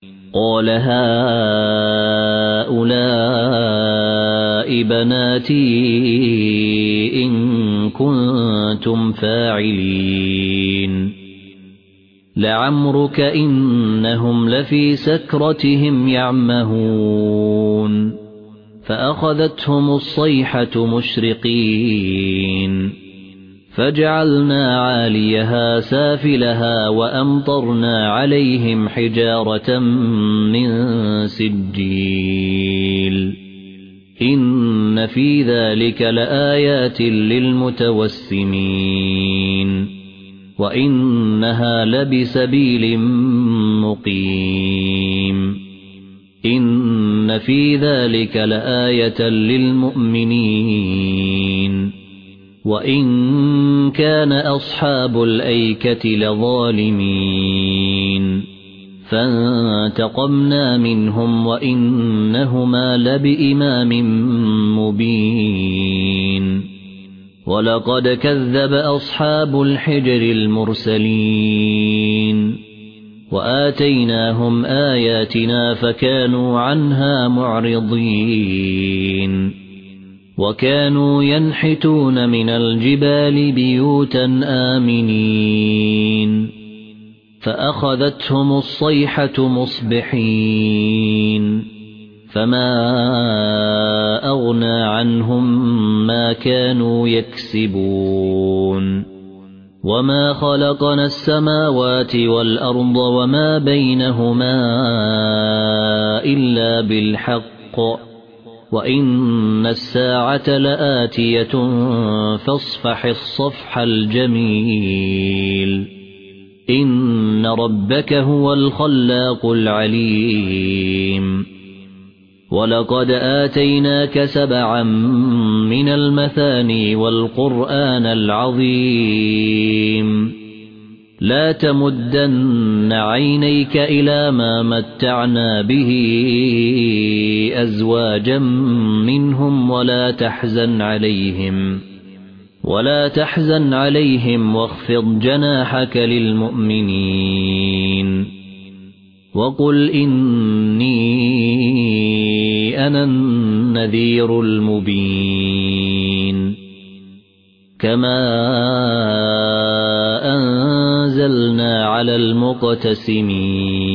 قال هؤلاء بناتي إن كنتم فاعلين لعمرك إنهم لفي سكرتهم يعمهون فأخذتهم الصيحة مشرقين فجعلنا عاليها سافلها وأمطرنا عليهم حجارة من سجيل إن في ذلك لآيات للمتوسمين وإنها لبسبيل مقيم إن في ذلك لآية للمؤمنين وإن كان أصحاب الأيكة لظالمين فانتقمنا منهم وإنهما لبإمام مبين ولقد كذب أصحاب الحجر المرسلين وآتيناهم آياتنا فكانوا عنها معرضين وكانوا ينحتون من الجبال بيوتا آمنين فأخذتهم الصيحة مصبحين فما أغنى عنهم ما كانوا يكسبون وما خلقنا السماوات والأرض وما بينهما إلا بالحق وإن الساعة لآتية فاصفح الصفح الجميل إن ربك هو الخلاق العليم ولقد آتيناك 7 من المثاني والقرآن العظيم لا تمدن عينيك إلى ما متعنا به أزواجا منهم ولا تحزن عليهم واخفض جناحك للمؤمنين وقل إني أنا النذير المبين كما أنزلنا على المقتسمين